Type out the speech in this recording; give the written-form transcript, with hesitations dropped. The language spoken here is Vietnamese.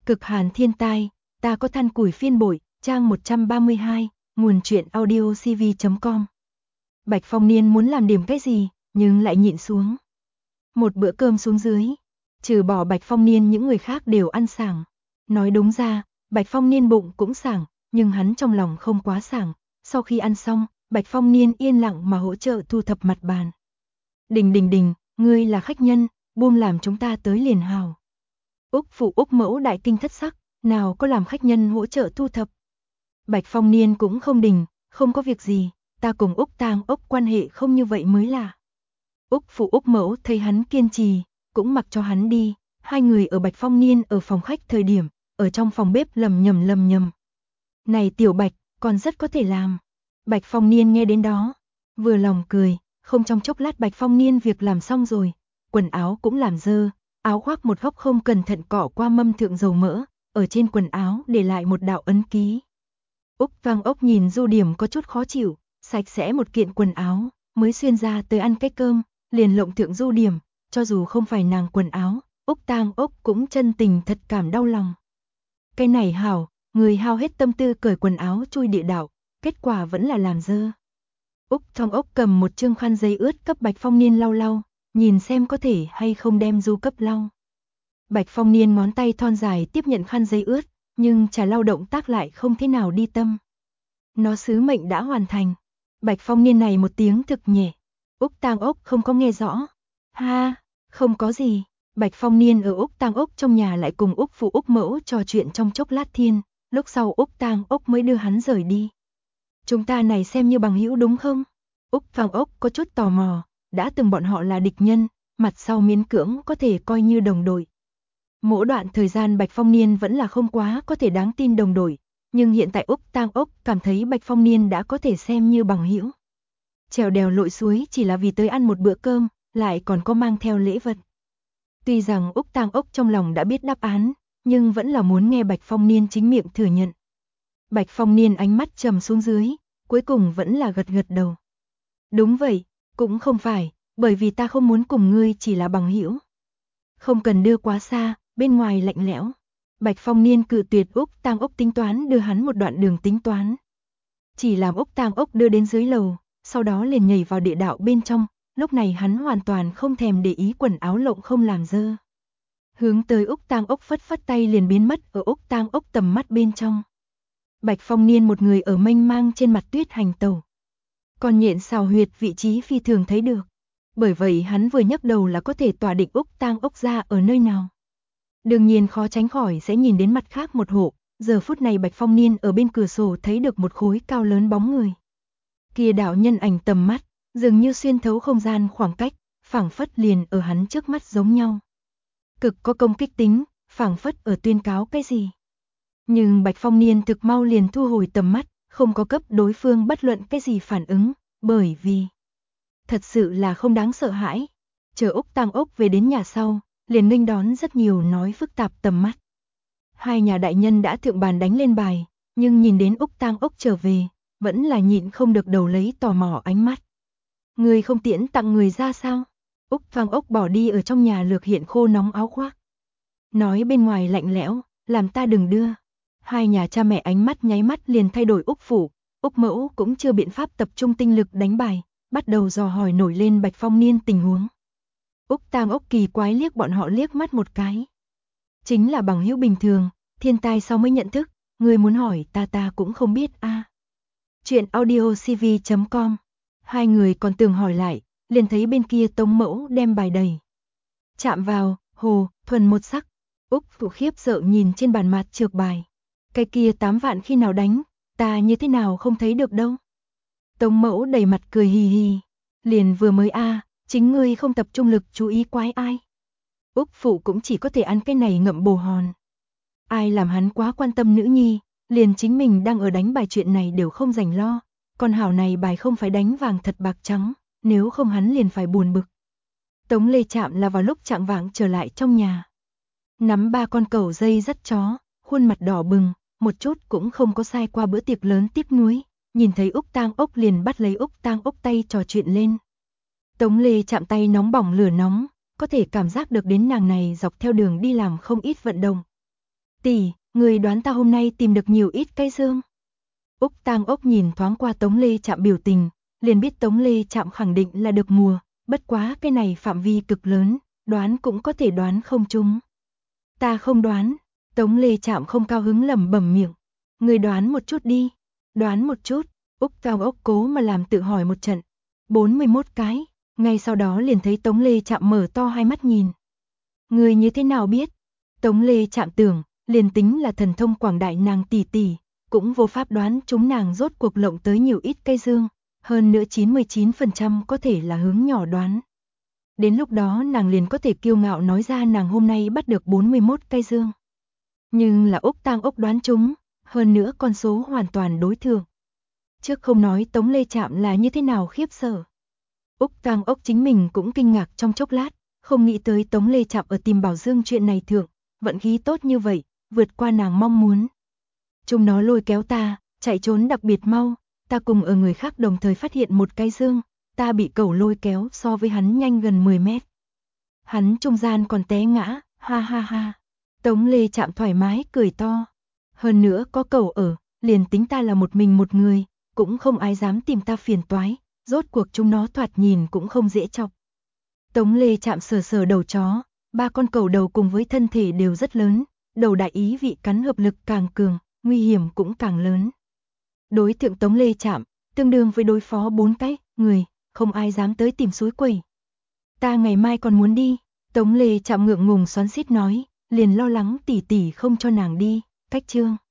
Cực hàn thiên tai, ta có than củi phiên bội, trang 132, nguồn truyện audio cv.com. Bạch Phong Niên muốn làm điểm cái gì, nhưng lại nhịn xuống. Một bữa cơm xuống dưới, trừ bỏ Bạch Phong Niên những người khác đều ăn sảng. Nói đúng ra, Bạch Phong Niên bụng cũng sảng, nhưng hắn trong lòng không quá sảng. Sau khi ăn xong, Bạch Phong Niên yên lặng mà hỗ trợ thu thập mặt bàn. Đình, ngươi là khách nhân, buông làm chúng ta tới liền hào. Úc phụ Úc mẫu đại kinh thất sắc, nào có làm khách nhân hỗ trợ thu thập. Bạch Phong Niên cũng không đình, không có việc gì, ta cùng Úc Tang Úc quan hệ không như vậy mới là. Úc phụ Úc mẫu thấy hắn kiên trì, cũng mặc cho hắn đi. Hai người ở Bạch Phong Niên ở phòng khách thời điểm, ở trong phòng bếp lầm nhầm. Này tiểu Bạch, còn rất có thể làm. Bạch Phong Niên nghe đến đó, vừa lòng cười, không trong chốc lát Bạch Phong Niên việc làm xong rồi, quần áo cũng làm dơ, áo khoác một góc không cẩn thận cọ qua mâm thượng dầu mỡ, ở trên quần áo để lại một đạo ấn ký. Úc Vang Ốc nhìn Du Điểm có chút khó chịu, sạch sẽ một kiện quần áo, mới xuyên ra tới ăn cái cơm, liền lộng thượng Du Điểm, cho dù không phải nàng quần áo, Úc Tang Ốc cũng chân tình thật cảm đau lòng. Cái này hảo, người hao hết tâm tư cởi quần áo chui địa đạo, kết quả vẫn là làm dơ. Úc Thong Ốc cầm một chương khăn giấy ướt cấp Bạch Phong Niên lau, nhìn xem có thể hay không đem Du cấp lau. Bạch Phong Niên ngón tay thon dài tiếp nhận khăn giấy ướt, nhưng trả lau động tác lại không thế nào đi tâm. Nó sứ mệnh đã hoàn thành. Bạch Phong Niên này một tiếng thực nhẹ. Úc Tang Ốc không có nghe rõ. Ha, không có gì. Bạch Phong Niên ở Úc Tang Ốc trong nhà lại cùng Úc phụ Úc mẫu trò chuyện trong chốc lát thiên, lúc sau Úc Tang Ốc mới đưa hắn rời đi. Chúng ta này xem như bằng hữu đúng không? Úc Vang Ốc có chút tò mò, đã từng bọn họ là địch nhân, mặt sau miễn cưỡng có thể coi như đồng đội. Mỗi đoạn thời gian Bạch Phong Niên vẫn là không quá có thể đáng tin đồng đội, nhưng hiện tại Úc Tang Ốc cảm thấy Bạch Phong Niên đã có thể xem như bằng hữu. Trèo đèo lội suối chỉ là vì tới ăn một bữa cơm, lại còn có mang theo lễ vật. Tuy rằng Úc Tang Ốc trong lòng đã biết đáp án, nhưng vẫn là muốn nghe Bạch Phong Niên chính miệng thừa nhận. Bạch Phong Niên ánh mắt trầm xuống dưới, cuối cùng vẫn là gật đầu. Đúng vậy, cũng không phải, bởi vì ta không muốn cùng ngươi chỉ là bằng hữu. Không cần đưa quá xa, bên ngoài lạnh lẽo. Bạch Phong Niên cự tuyệt Úc Tang Ốc tính toán đưa hắn một đoạn đường tính toán. Chỉ làm Úc Tang Ốc đưa đến dưới lầu, sau đó liền nhảy vào địa đạo bên trong, lúc này hắn hoàn toàn không thèm để ý quần áo lộng không làm dơ. Hướng tới Úc Tang Ốc phất tay liền biến mất ở Úc Tang Ốc tầm mắt bên trong. Bạch Phong Niên một người ở mênh mang trên mặt tuyết hành tẩu. Còn nhện xào huyệt vị trí phi thường thấy được. Bởi vậy hắn vừa nhấc đầu là có thể tỏa định Úc Tang Ốc ra ở nơi nào. Đương nhiên khó tránh khỏi sẽ nhìn đến mặt khác một hộ, giờ phút này Bạch Phong Niên ở bên cửa sổ thấy được một khối cao lớn bóng người. Kia đạo nhân ảnh tầm mắt, dường như xuyên thấu không gian khoảng cách, phảng phất liền ở hắn trước mắt giống nhau. Cực có công kích tính, phảng phất ở tuyên cáo cái gì. Nhưng Bạch Phong Niên thực mau liền thu hồi tầm mắt, không có cấp đối phương bất luận cái gì phản ứng, bởi vì thật sự là không đáng sợ hãi. Chờ Úc Tang Ốc về đến nhà sau, liền nghênh đón rất nhiều nói phức tạp tầm mắt. Hai nhà đại nhân đã thượng bàn đánh lên bài, nhưng nhìn đến Úc Tang Ốc trở về, vẫn là nhịn không được đầu lấy tò mò ánh mắt. Người không tiễn tặng người ra sao? Úc Vang Ốc bỏ đi ở trong nhà lược hiện khô nóng áo khoác. Nói bên ngoài lạnh lẽo, làm ta đừng đưa. Hai nhà cha mẹ ánh mắt nháy mắt liền thay đổi. Úc phủ, Úc mẫu cũng chưa biện pháp tập trung tinh lực đánh bài, bắt đầu dò hỏi nổi lên Bạch Phong Niên tình huống. Úc Tang Ốc kỳ quái liếc bọn họ liếc mắt một cái. Chính là bằng hữu bình thường, thiên tai sau mới nhận thức, người muốn hỏi ta cũng không biết a. Chuyện audio cv.com. Hai người còn tưởng hỏi lại, liền thấy bên kia Tống mẫu đem bài đầy. Chạm vào, hồ, thuần một sắc. Úc phụ khiếp sợ nhìn trên bàn mặt trược bài. Cái kia 8 vạn khi nào đánh, ta như thế nào không thấy được đâu. Tống mẫu đầy mặt cười hì hì. Liền vừa mới chính ngươi không tập trung lực chú ý quái ai. Úc phụ cũng chỉ có thể ăn cái này ngậm bồ hòn. Ai làm hắn quá quan tâm nữ nhi, liền chính mình đang ở đánh bài chuyện này đều không rảnh lo. Con hảo này bài không phải đánh vàng thật bạc trắng, nếu không hắn liền phải buồn bực. Tống Lê Trạm là vào lúc trạng vạng trở lại trong nhà. Nắm 3 con cẩu dây dắt chó, khuôn mặt đỏ bừng, một chút cũng không có sai qua bữa tiệc lớn tiếc nuối. Nhìn thấy Úc Tang Ốc liền bắt lấy Úc Tang Ốc tay trò chuyện lên. Tống Lê Chạm tay nóng bỏng lửa nóng, có thể cảm giác được đến nàng này dọc theo đường đi làm không ít vận động. Tỷ, người đoán ta hôm nay tìm được nhiều ít cây dương. Úc Tang Ốc nhìn thoáng qua Tống Lê Trạm biểu tình, liền biết Tống Lê Trạm khẳng định là được mùa, bất quá cái này phạm vi cực lớn, đoán cũng có thể đoán không trúng. Ta không đoán, Tống Lê Trạm không cao hứng lẩm bẩm miệng. Người đoán một chút đi, đoán một chút, Úc Tang Ốc cố mà làm tự hỏi một trận. 41 cái, ngay sau đó liền thấy Tống Lê Trạm mở to hai mắt nhìn. Người như thế nào biết? Tống Lê Trạm tưởng, liền tính là thần thông quảng đại nàng tỷ tỷ, cũng vô pháp đoán chúng nàng rốt cuộc lộng tới nhiều ít cây dương, hơn nữa 99% có thể là hướng nhỏ đoán. Đến lúc đó nàng liền có thể kiêu ngạo nói ra nàng hôm nay bắt được 41 cây dương. Nhưng là Úc Tang Ốc đoán chúng, hơn nữa con số hoàn toàn đối thường. Trước không nói Tống Lê Trạm là như thế nào khiếp sợ. Úc Tang Ốc chính mình cũng kinh ngạc trong chốc lát, không nghĩ tới Tống Lê Trạm ở tìm bảo dương chuyện này thượng, vận khí tốt như vậy, vượt qua nàng mong muốn. Chúng nó lôi kéo ta, chạy trốn đặc biệt mau, ta cùng ở người khác đồng thời phát hiện một cái dương, ta bị cẩu lôi kéo so với hắn nhanh gần 10 mét. Hắn trung gian còn té ngã, ha ha ha. Tống Lê Trạm thoải mái cười to. Hơn nữa có cẩu ở, liền tính ta là một mình một người, cũng không ai dám tìm ta phiền toái, rốt cuộc chúng nó thoạt nhìn cũng không dễ chọc. Tống Lê Trạm sờ sờ đầu chó, ba con cẩu đầu cùng với thân thể đều rất lớn, đầu đại ý vị cắn hợp lực càng cường, nguy hiểm cũng càng lớn. Đối thượng Tống Lê Trạm, tương đương với đối phó 4 cái người, không ai dám tới tìm suối quẩy. Ta ngày mai còn muốn đi, Tống Lê Trạm ngượng ngùng xoắn xít nói, liền lo lắng tỷ tỷ không cho nàng đi, cách trương.